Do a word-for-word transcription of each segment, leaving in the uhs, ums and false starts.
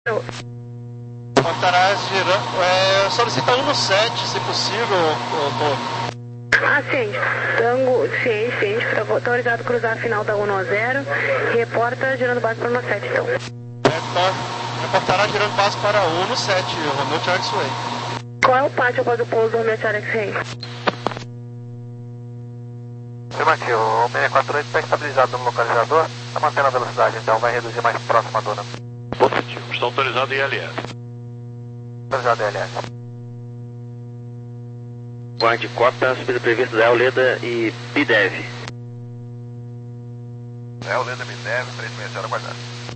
Estará girando, é, solicita um no sete, se possível, Tom. Ah, ciente. Tango, ciente, ciente. Está autorizado a cruzar a final da um no zero. Reporta girando base para o sete, então. É, reportará girando base para um no sete, Romeo Charlie X-Ray. Qual é o pátio após o pouso do Romeo Charlie X-Ray? Afirmativo, o seis quatro oito está estabilizado no localizador. Está mantendo a velocidade, então vai reduzir mais próximo à dona. Positivo, está autorizado em L S. Autorizado em L S. Guarde cópia, subida prevista da Euleda e B D E V. Euleda, B D E V, três seis zero, aguardado.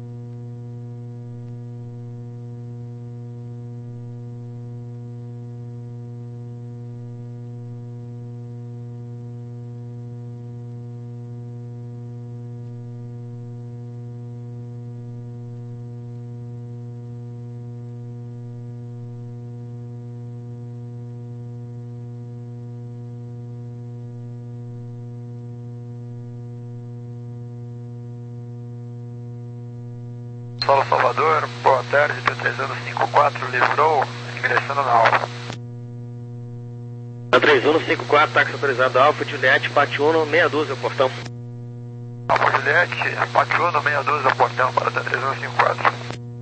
Solo Salvador, boa tarde, P três zero cinco quatro, livrou, ingressando na Alfa. três um cinco quatro, táxi autorizado Alfa, Juliette, Pátio um, meia dúzia, portão. Alfa Juliette, Pátio um, meia dúzia, portão para T três um cinco quatro.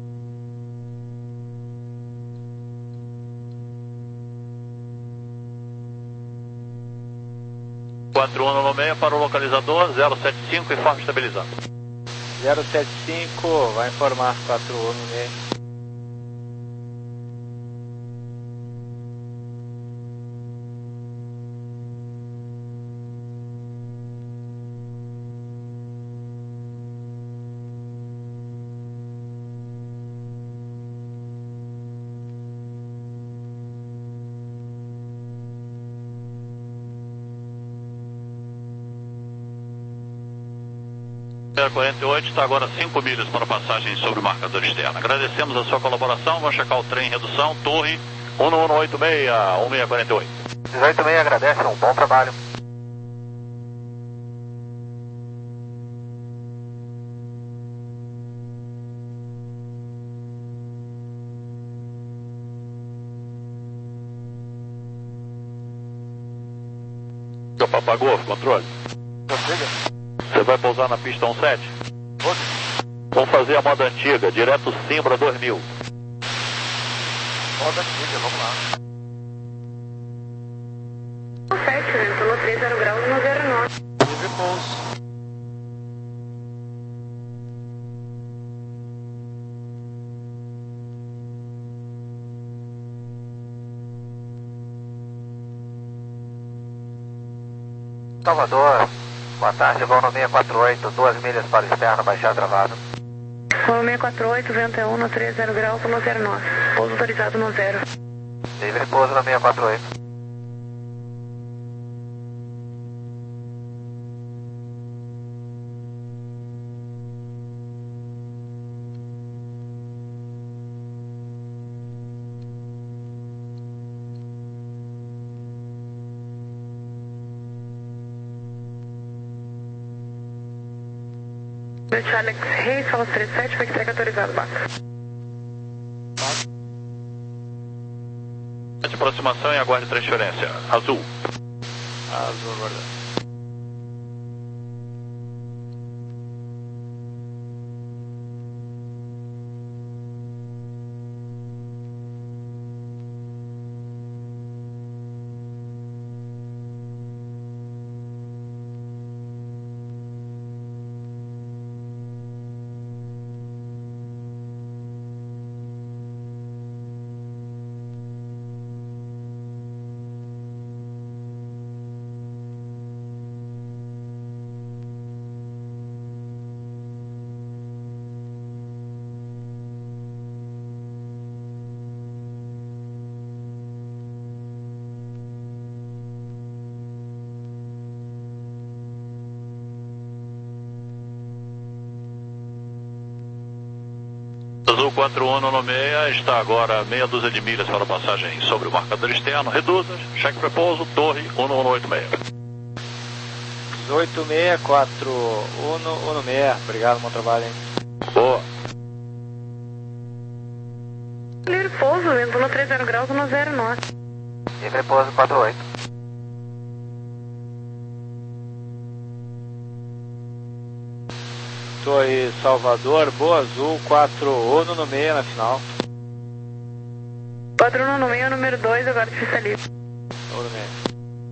quatro um no meia para o localizador, zero sete cinco, informe estabilizado. zero sete cinco, vai informar quatro um no meio. zero quarenta e oito está agora cinco milhas para passagem sobre o marcador externo. Agradecemos a sua colaboração. Vamos checar o trem em redução. Torre um um oito seis, um seis quatro oito. dezoito seis agradece, um bom trabalho. Seu Papagolfo, controle. Você vai pousar na pista um sete? Vamos fazer a moda antiga, direto Simbra dois mil. Moda antiga, vamos lá. sete, né? Estou no três zero graus no zero nove. Livre pouso. Salvador, boa tarde, vão no seis quatro oito, duas milhas para o externo, baixar travado. Voo seis quatro oito, vento é um no três zero graus no zero nove. Pouso autorizado no zero. Livre pouso no seis quatro oito. Charlie X-Ray, fala trinta e sete, vai entrega autorizado, basta. De aproximação e aguarde transferência. Azul. Azul, aguardando. Azul quatro um no seis, está agora meia dúzia de milhas para passagem sobre o marcador externo. Reduza, cheque prepouso, torre um um oito seis. dezoito seis quatro um um seis, obrigado, bom trabalho, hein? Boa. Livre pouso, vento no três zero graus, no zero nove. Livre pouso quatro oito. Torre Salvador, Boa Azul, quatro Uno no meio na final. quatro Uno no meio, número dois, agora de pista livre. Uno no meio.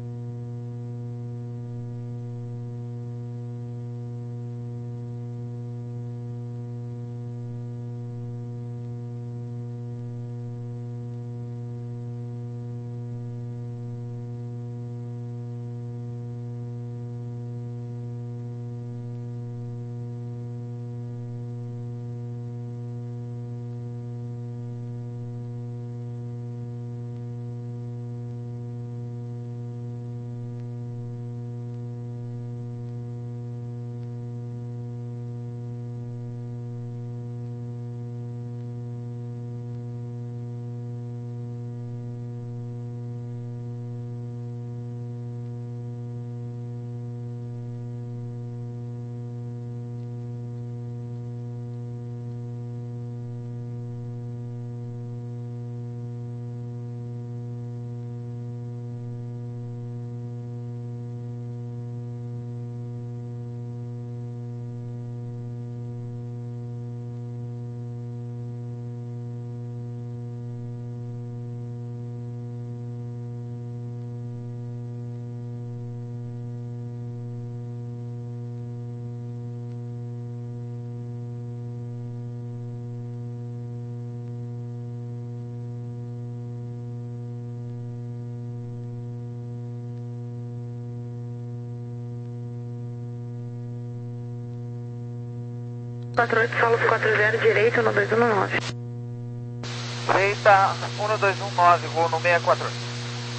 quatro oito, solo quatro zero, direito, no dois um nove. Direita, um dois um nove, vou no seis quatro oito.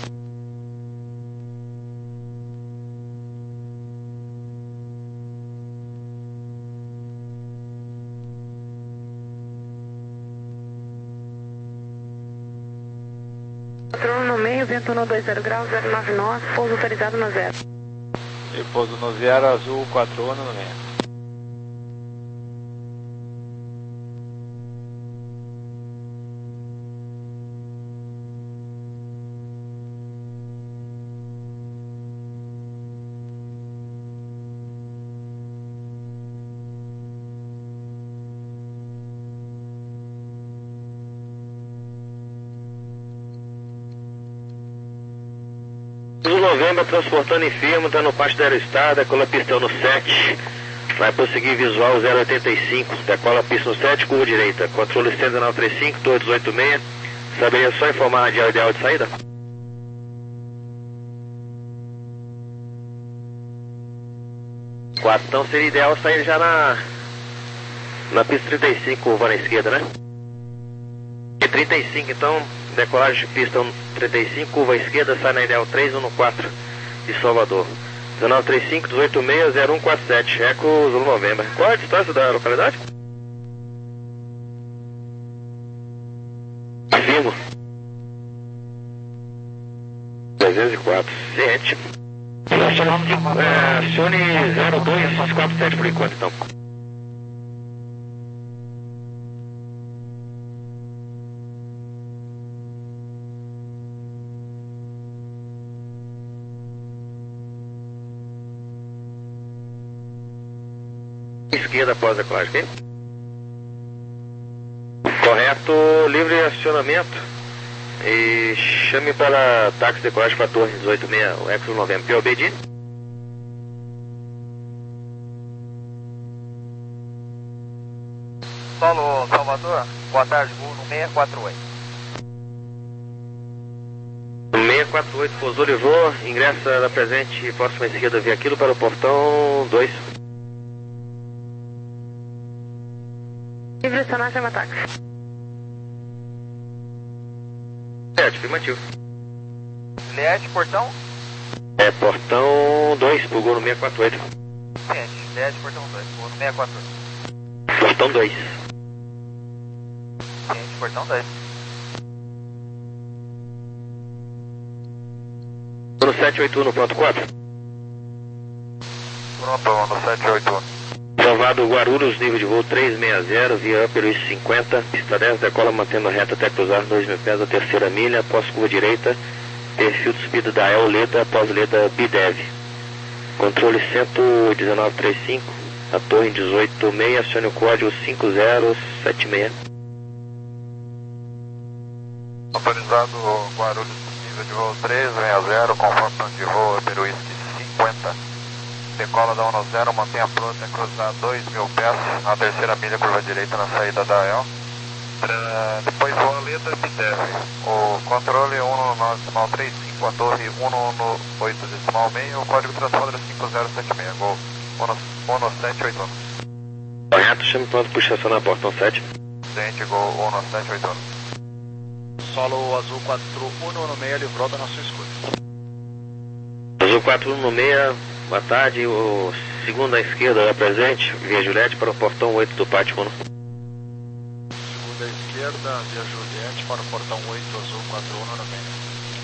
quatro um no meio, vento no dois zero graus, zero nove nove, pouso autorizado no zero. E pouso no zero, azul, quatro Uno no meio. Novembro, transportando em firma, está no pátio da Aeroestrada, decola a pista no sete, vai prosseguir visual zero oitenta e cinco, decola a pista no sete, curva direita, controle cento nove três cinco, torre dezoito seis, saberia só informar a radial ideal de saída? quatro, então seria ideal sair já na, na pista trinta e cinco, curva na esquerda, né? E trinta e cinco, então, decolagem de pista trinta e cinco, curva à esquerda, sai na ideal três um quatro de Salvador. dezenove trinta e cinco, dezoito seis, zero um quatro sete, Eco Zulu November. Qual é a distância da localidade? Afirmo. trezentos e quatro, ciente. Acione zero dois quatro sete por enquanto, então. Esquerda após a decolagem, ok? Correto, livre acionamento. E chame para táxi de decolagem para a torre dezoito seis, o Eco Novembro. P O B D? Solo Salvador, boa tarde, vou no seis quatro oito. seis quatro oito, pousou, livrou, ingressa da presente próxima esquerda via aquilo para o portão dois. Livre acionar, chama táxi. Certo, afirmativo. Juliette, portão? É, portão dois, pulgou no seis quatro oito. Ciente, Juliette, portão dois, vou no seis quatro oito. Portão dois. Ciente, portão dois. No sete oito um, no ponto quatro. Pronto, no sete oito um. Provar Lado Guarulhos, nível de voo três seis zero, via Upper East cinquenta, pista dez, decola mantendo reta até cruzar dois mil pés da terceira milha, após curva direita, perfil de subida da El Leda, após Leda Bidev. Controle cento e dezenove trinta e cinco, a torre dezoito seis, acione o código cinco zero sete seis. Autorizado Guarulhos, nível de voo três seis zero, conforme plano de voo, Upper East cinquenta. Decola da um zero, mantenha pronto até cruzar dois mil pés, na terceira milha, curva direita na saída da El. Pra, depois voa Leda Bidev. O controle um nove três cinco, a torre um oito seis, o código transponder cinco zero sete seis, gol um sete oito um. Correto, chame pronto para estacionar a porta um sete. Presidente, gol um sete oito um. Solo azul quatro um um seis, livrou da nossa escuta. Azul quatro um um seis, boa tarde, o segundo à esquerda presente, via Juliette para o portão oito do pátio um. Segunda à esquerda, via Juliette para o portão oito, azul quatro um um seis.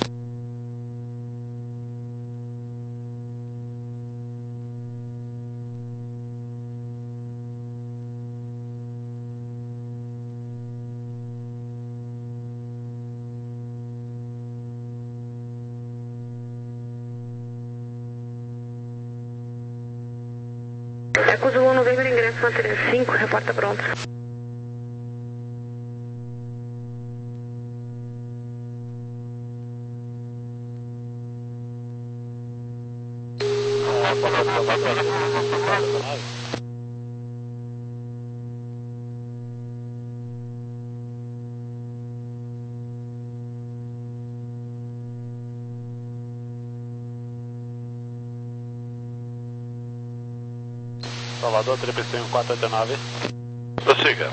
Eco Zulu November, ingresso Matriz cinco, reporta pronto. Salvador, T P C um quatro oito nove. Prossiga.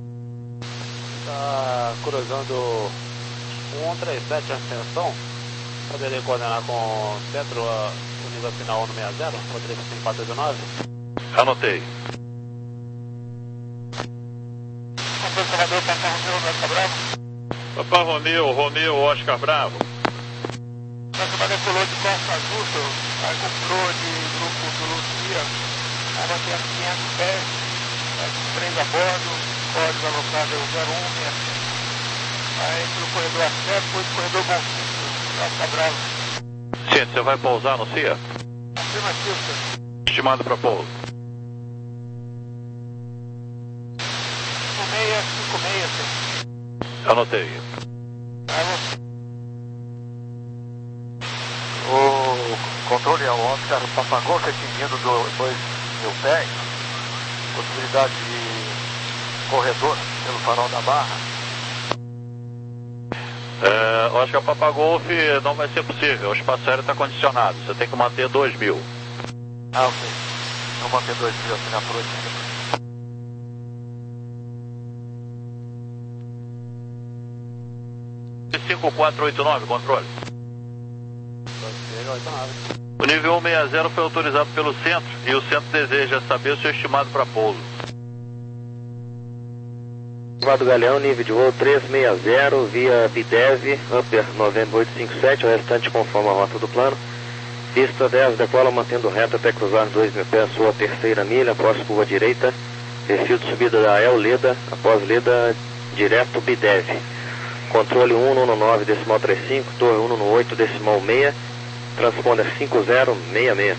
Está cruzando um três sete a extensão. Poderia coordenar com o centro uh, o nível final um seis zero, o T P C um quatro oito nove. Anotei. Salvador, Papa Romeu, Oscar Bravo. Papa Romeu, Romeu, Oscar Bravo. Nossa decolou de Costa Azul, aí comprou de grupo do Lucia. Aí nós temos quinhentos pés, três a bordo, código alocado zero um seis cinco. Aí pelo corredor Axé, depois do corredor Bonfim, Oscar Bravo. Sim, você vai pousar no C I A? Afirmativo, senhor. Estimado para pouso. cinco seis cinco seis, senhor. Anotei. O controle é o Oscar Papagol, atingindo dois mil pés, possibilidade de corredor pelo farol da Barra. É, Oscar Papagolf não vai ser possível, o espaço aéreo está condicionado, você tem que manter dois mil. Ah, ok. Vou manter dois mil aqui na frente. cinco quatro oito nove, controle. O nível um seis zero foi autorizado pelo centro e o centro deseja saber o seu estimado para pouso. Vado Galeão, nível de voo três seis zero, via Bidev, Upper November oito cinco sete, o restante conforme a rota do plano. Pista dez, decola mantendo reta até cruzar dois mil pés, sua terceira milha, após curva direita, perfil de subida da El Leda, após Leda, direto Bidev. Controle um um nove decimal trinta e cinco, torre um um oito decimal seis, transponder cinco zero seis seis.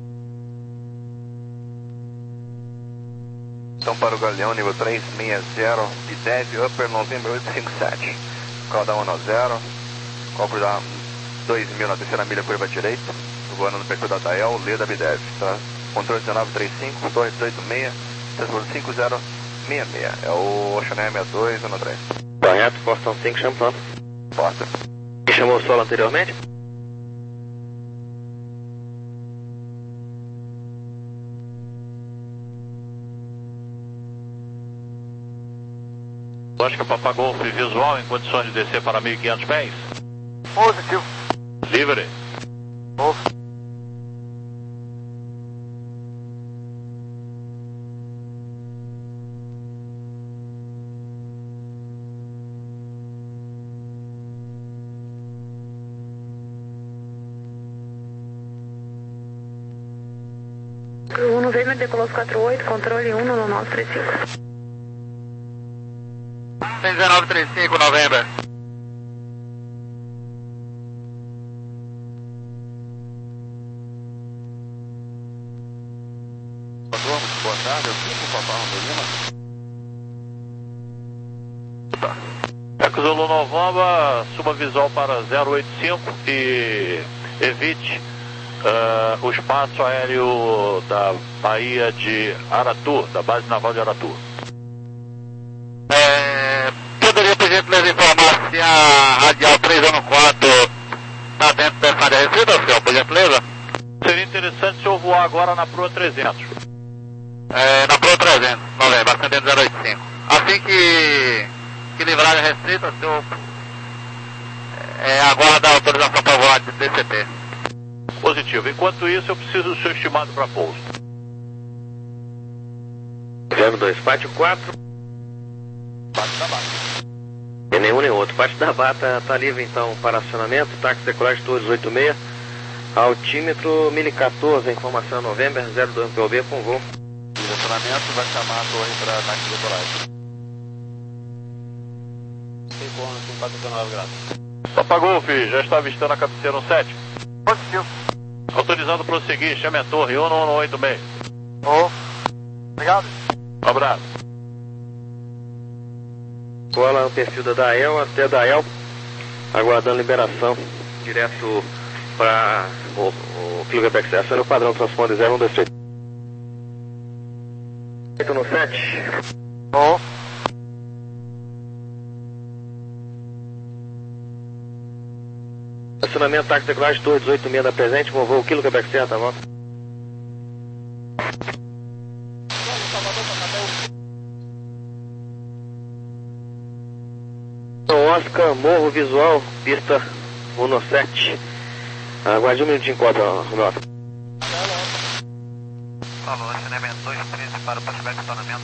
Então para o Galeão, nível três seis zero, Bidev, Upper November oito cinco sete. Calda um zero, cobro da dois mil na terceira milha, curva direita, voando no perfil da Dael, Leda Bidev, tá? Controle dezenove trinta e cinco, torre dezoito seis, transponder cinco zero seis seis, é o Oceaneer sessenta e dois um três. Correto, portão cinco, chamando. Porta. Quem chamou o solo anteriormente? Oscar Papagolf visual em condições de descer para mil e quinhentos pés? Positivo. Livre. Ovo. um November, decolou quatro oito, controle um no nove três cinco. cem dezenove trinta e cinco, November. Boa tarde, eu fico com o Papai Romulina. Tá. Eco Zulu Novamba, suba visual para zero oito cinco e evite uh, o espaço aéreo da Bahia de Aratu, da base naval de Aratu. É, poderia, por gentileza, informar se a radial três um quatro está dentro dessa área restrita, senhor, por gentileza? Seria interessante se eu voar agora na Proa trezentos. É, na Pro trezentos, Novembro, ascendendo zero oito cinco. Assim que, que livrar a restrita, o senhor é, aguarda a autorização para voar de D C T. Positivo. Enquanto isso, eu preciso do seu estimado para pouso. zero dois, parte quatro. Parte da bata. E nenhum nem outro. Parte da bata está livre então para acionamento. Táxi decolagem Torres oito seis. Altímetro mil e quatorze, informação November zero dois P O B com voo. Direcionamento vai chamar a torre para ataque de decolagem. cinco quatro nove graus. Papa Golf, já está avistando a cabeceira um sete? Positivo. Autorizado prosseguir, chame a torre um um oito seis. Oh. Obrigado. Um abraço. Cola o perfil da Dael até Dael, aguardando liberação, direto para o, o Kilo Quebec Serra, no padrão transponder zero um dois três. oito no sete. Oh. Acionamento táxi decolagem Torre dezoito seis da presente, com voo Kilo Quebec Serra, tá bom? Oscar, morro visual, pista um no sete. Aguarde um minutinho enquanto, Romeu. Falou, acionamento dois treze para o prospecto acionamento.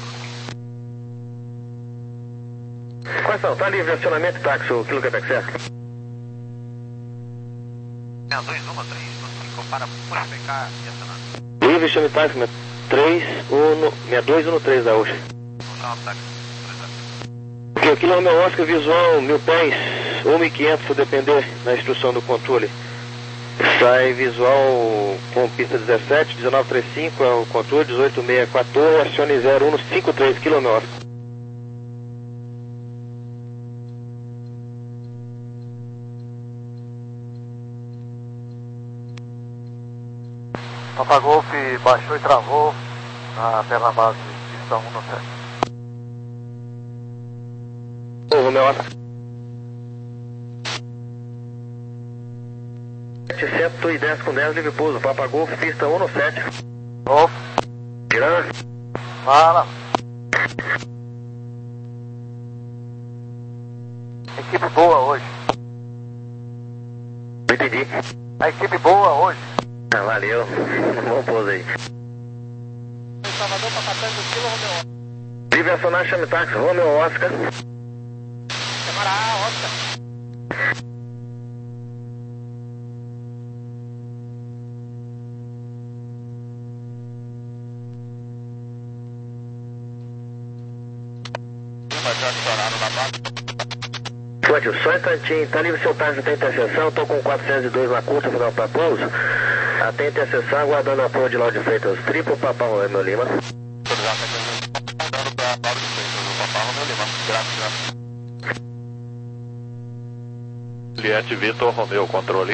Quais são? Tá livre acionamento táxi, o Kilo Quebec Serra? dois um três cinco para prospectar e acionar. Livre, chame táxi, três um, seis dois um três da U S H. Vou chamar o táxi. Ok, aqui no Romeu Oscar visual, mil pés, um mil e quinhentos, se depender da instrução do controle. Sai visual com pista dezessete, dezenove trinta e cinco, é o controle, dezoito seis quatorze, acione zero um cinco três, Kilo Romeu Oscar. Papa Golf baixou e travou na perna base pista um no sete. Ô, Romeu Oscar. cento e dez com dez, livre pouso, Papa Golf, pista um no sete. Golf. Irã. Fala. Equipe boa hoje. Não entendi. A equipe boa hoje. Ah, valeu. Bom pouso aí. Salvador para Catanga, Kilo Romeu. Livre acionar, chame táxi, Romeu Oscar. Câmara A, Oscar. Pode, só um instantinho, tá livre seu táxi, tem interseção, tô com quatrocentos e dois na curta, final para pouso. Atente interseção, aguardando a porra de Lauro de Freitas, triplo Papa Romeu Lima. Juliette Vitor Romeu, controle.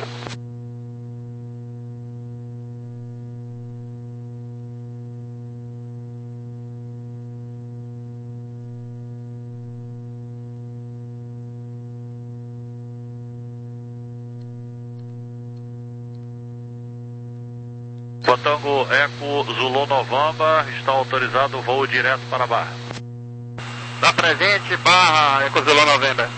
Botango Eco Zulu Novamba, está autorizado o voo direto para a Barra. Da presente, Barra, Eco Zulu November.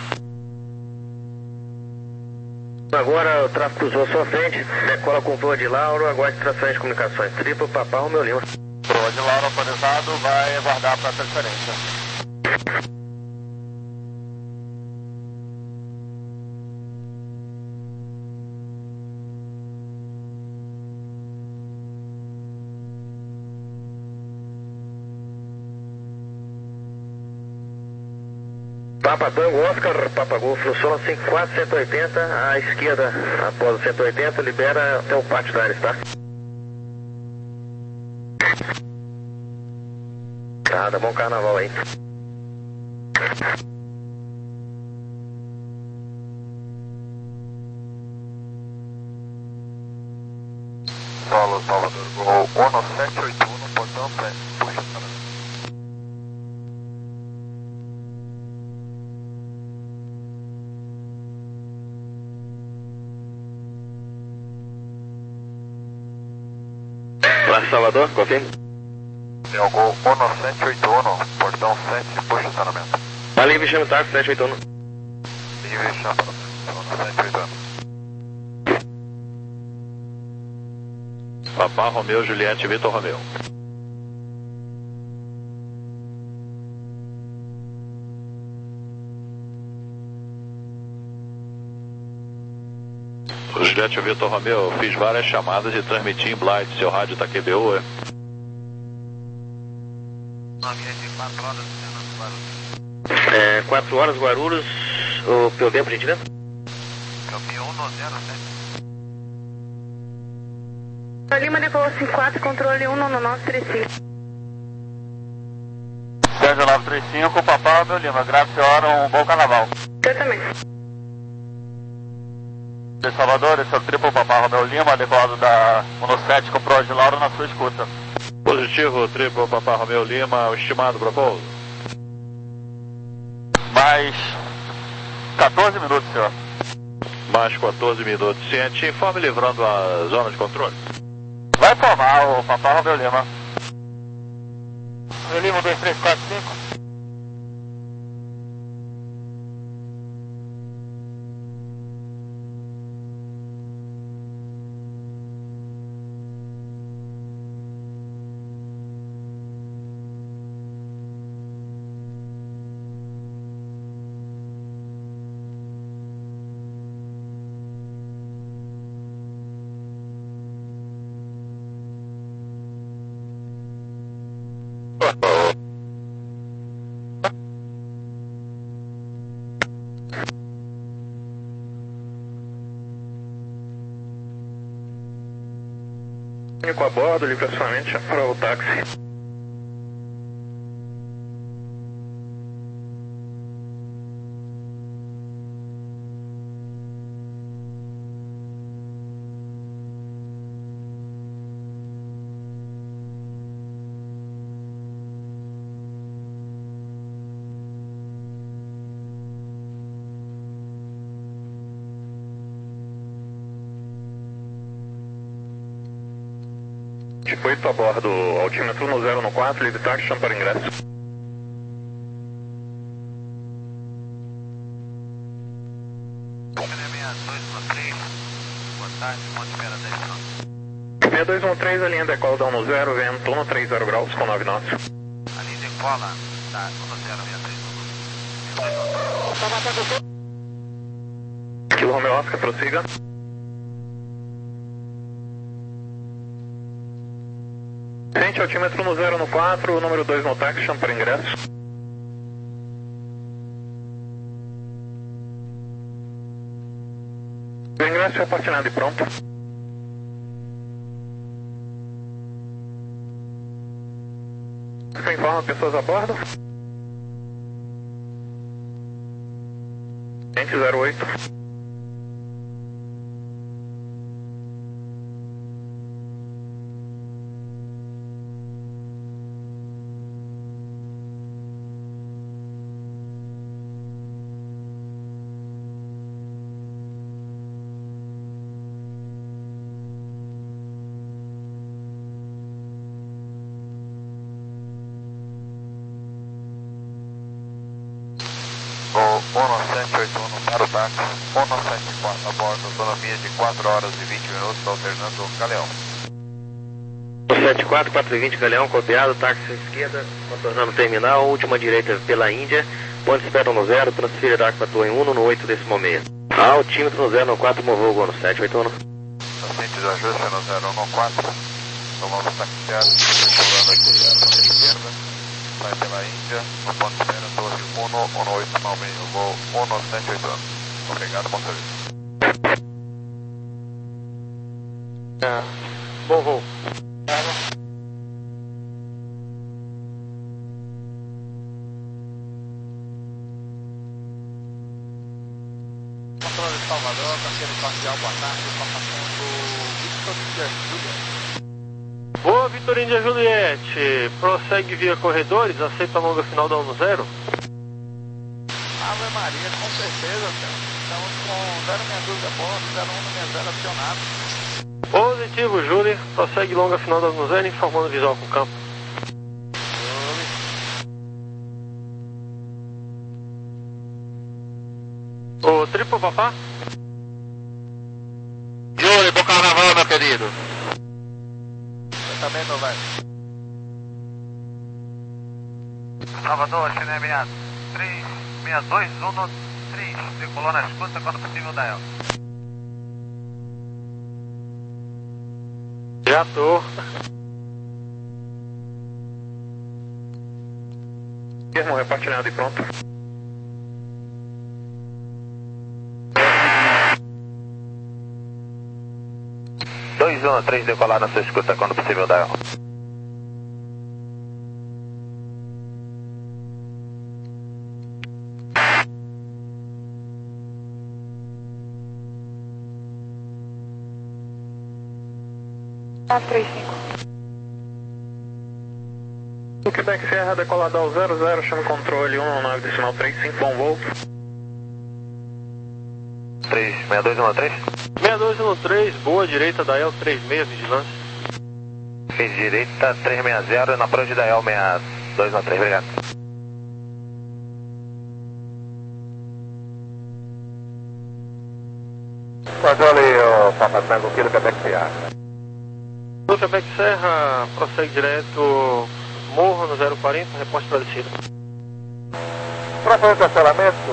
Agora o tráfego cruzou à sua frente, decola com voo de Lauro, aguarde transferência de comunicações, triplo Papa Romeu Lima. Voo de Lauro autorizado, vai aguardar para a transferência. Papa Tango, Oscar, Papa Golf, no solo cinco quatro, cento e oitenta, à esquerda, após o cento e oitenta, libera até o pátio da área, tá? Nada, bom carnaval aí. Solo Salvador, Gol um sete oito um, portão sete, puxa para mim. Lá Salvador, confirme. É o Gol um sete oito um, portão sete, puxa estacionamento. Valeu, Vixame Táxi, sete oito um. Livre chão para um sete oito um. Papá Romeu, Juliette, Vitor Romeu. Juliette, Vitor Romeu, fiz várias chamadas e transmiti em Blight, seu rádio tá Q B O, é? É, quatro horas, Guarulhos, o P O V, por gentileza? P O V um zero sete. Lima decolou cinco quatro, controle um nove três cinco. Sérgio nove três cinco, Papá Romeu Lima, grave senhora, um bom carnaval. Eu também. De Salvador, esse é o triplo Papá Romeu Lima, decolado da um sete com Pro de Lauro na sua escuta. Positivo, triplo Papá Romeu Lima, o estimado para pouso. Mais quatorze minutos, senhor. Mais quatorze minutos. Ciente, informe livrando a zona de controle. Vai informar o Papá Romeu Lima. Romeu Lima dois três quatro cinco. Com a bordo, livre acionamento para o táxi. oito a bordo, altímetro no zero no quatro, livre táxi, chama para ingresso. seis dois um três, a linha decola da um zero, vento um três zero graus com nove knots. A linha decola da um zero seis três. Kilo Romeo Oscar, prossiga. Sente altímetro no zero no quatro, número dois no táxi, chama para ingresso. O ingresso é partilhado e pronto. Você informa pessoas a bordo? Sente zero oito. um sete oito um para o táxi, um sete quatro a bordo, autonomia de quatro horas e vinte minutos, alternando o Galeão. um sete quatro, quatro e vinte, Galeão, copiado, táxi à esquerda, contornando o terminal, última direita pela Índia, ponte espera no zero, transferirá para a em um no oito décimo meio. Altímetro no zero no quatro, movou o gol no sete oito um. Assente de ajuste no zero um quatro, então vamos taxiar, circulando aqui à esquerda, sai pela Índia, no ponto de espera, torre um um um oito Palmeiro, voo um sete oito. Obrigado, bom serviço. É, bom voo. Controle de Salvador, canteiro parcial, boa tarde, informação do Victor Índia Juliette. Boa, Victor Índia Juliette. Prossegue via corredores, aceita a longa final da um zero. Ave Maria, com certeza, cara. Estamos com zero sessenta e dois a bordo, zero um sessenta e zero acionado. Positivo, Júlio. Prossegue longa final da um zero, informando visual com campo. Ô, triplo papá? Júlio, bom carnaval, meu querido. Você também, meu velho. Salvador, Chile seis três seis dois um três, decolou na escuta quando possível da El. Já tô. Irmão, repartilhado e pronto. dois um três, decolar na sua escuta quando possível da El. quatro três cinco. O Quebec Serra, decolada ao zero zero, chama controle um nove decimal três cinco, bom voo. três seis dois um três. seis dois um três, boa direita da El trinta e seis, vigilância. Fiz direita três seis zero, na prancha da El seis dois um três, obrigado. Controle, o Papa Tango, Kilo Quebec Serra. O Quebec Serra prossegue direto, morro no zero quarenta, reporte para descida. Próximo estacionamento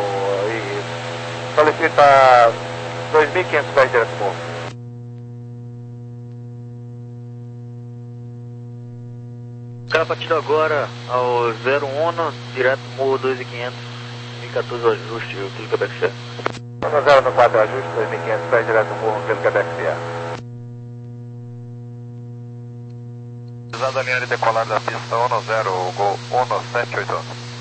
e solicita dois mil e quinhentos pés direto do morro. Cara, partido agora ao zero um, direto morro dois mil e quinhentos, dois mil e quatorze o ajuste, o Kilo Quebec Serra. um zero no quatro ajuste, dois mil e quinhentos pés direto do morro, pelo Quebec Serra. Usando a linha de decolar da pista um zero, gol um sete oito.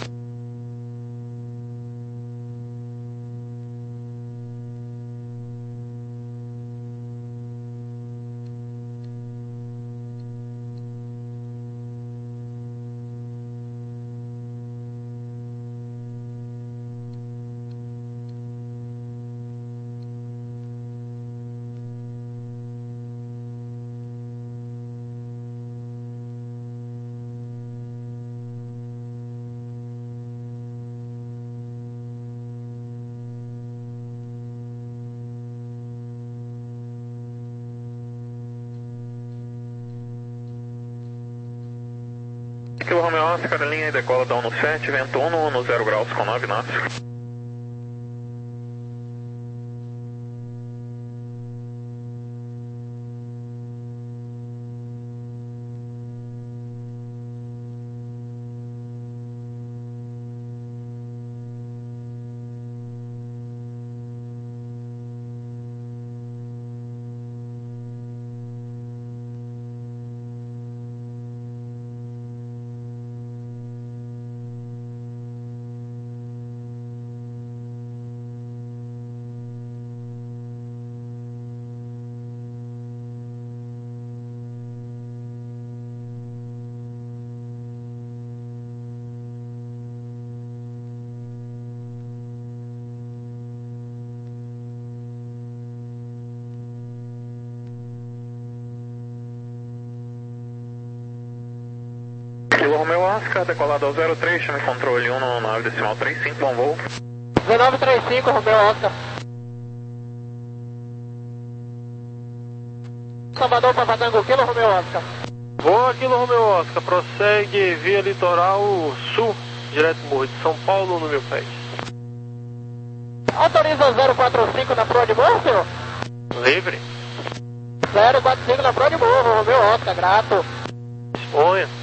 Kilo Romeo Oscar, linha e decola da um sete, vento um no zero graus com nove knots. Kilo Romeo Oscar, decolado ao zero três, chame controle um nove decimal três cinco, bom voo. dezenove trinta e cinco, Romeo Oscar. Salvador, Papa Tango, Kilo Romeo Oscar. Boa, Kilo Romeo Oscar, prossegue via litoral sul, direto morro de São Paulo, no meu pés. Autoriza zero quatro cinco na proa de morro, senhor? Livre. zero quatro cinco na proa de morro, Romeo Oscar, grato. Disponha.